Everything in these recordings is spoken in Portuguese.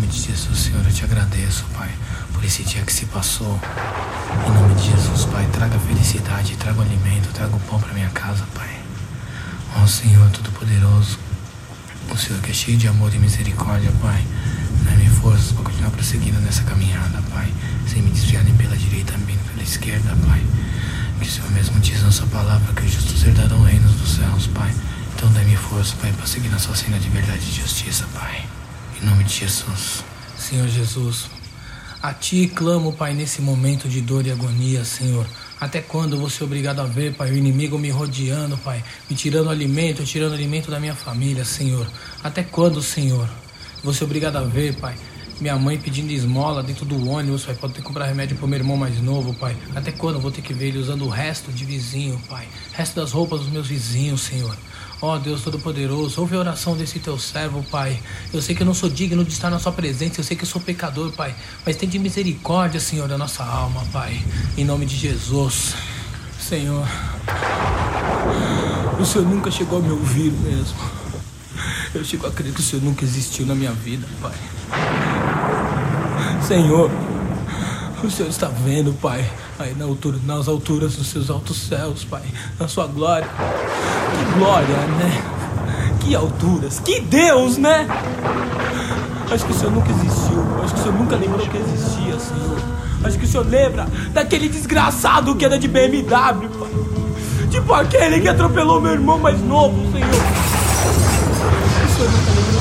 de Jesus, Senhor, eu te agradeço, Pai, por esse dia que se passou. Em nome de Jesus, Pai, traga felicidade, traga o alimento, traga o pão para minha casa, Pai. Ó Senhor Todo-Poderoso, o Senhor que é cheio de amor e misericórdia, Pai, dá-me forças para continuar prosseguindo nessa caminhada, Pai, sem me desviar nem pela direita nem pela esquerda, Pai. Que o Senhor mesmo diz na sua palavra que os justos herdarão reinos dos céus, Pai. Então dá-me força, Pai, para seguir na sua senda de verdade e justiça, Pai. Em nome de Jesus. Senhor Jesus, a Ti clamo, Pai, nesse momento de dor e agonia, Senhor. Até quando eu vou ser obrigado a ver, Pai, o inimigo me rodeando, Pai, me tirando alimento da minha família, Senhor? Até quando, Senhor? Vou ser obrigado a ver, Pai, minha mãe pedindo esmola dentro do ônibus, Pai, para ter que comprar remédio pro meu irmão mais novo, Pai. Até quando eu vou ter que ver ele usando o resto de vizinho, Pai? Resto das roupas dos meus vizinhos, Senhor. Ó Deus Todo-Poderoso, ouve a oração desse teu servo, Pai. Eu sei que eu não sou digno de estar na sua presença, eu sei que eu sou pecador, Pai. Mas tem de misericórdia, Senhor, da nossa alma, Pai. Em nome de Jesus. Senhor, o Senhor nunca chegou a me ouvir mesmo. Eu chego a crer que o Senhor nunca existiu na minha vida, Pai. Senhor, o Senhor está vendo, Pai, aí nas alturas dos seus altos céus, Pai, na sua glória. Que glória, né? Que alturas, que Deus, né? Acho que o Senhor nunca existiu, acho que o Senhor nunca lembrou que existia, Senhor. Acho que o Senhor lembra daquele desgraçado que anda de BMW, Pai. Tipo aquele que atropelou meu irmão mais novo, Senhor. O Senhor nunca lembrou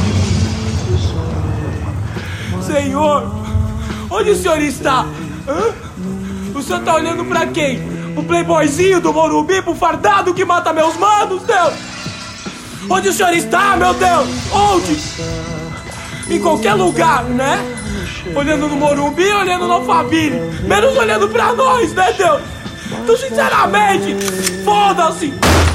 de mim. Senhor, onde o Senhor está? Hã? O Senhor está olhando pra quem? O playboyzinho do Morumbi, pro fardado que mata meus manos, Deus? Onde o Senhor está, meu Deus? Onde? Em qualquer lugar, né? Olhando no Morumbi, olhando na família, menos olhando pra nós, né, Deus? Então, sinceramente, foda-se!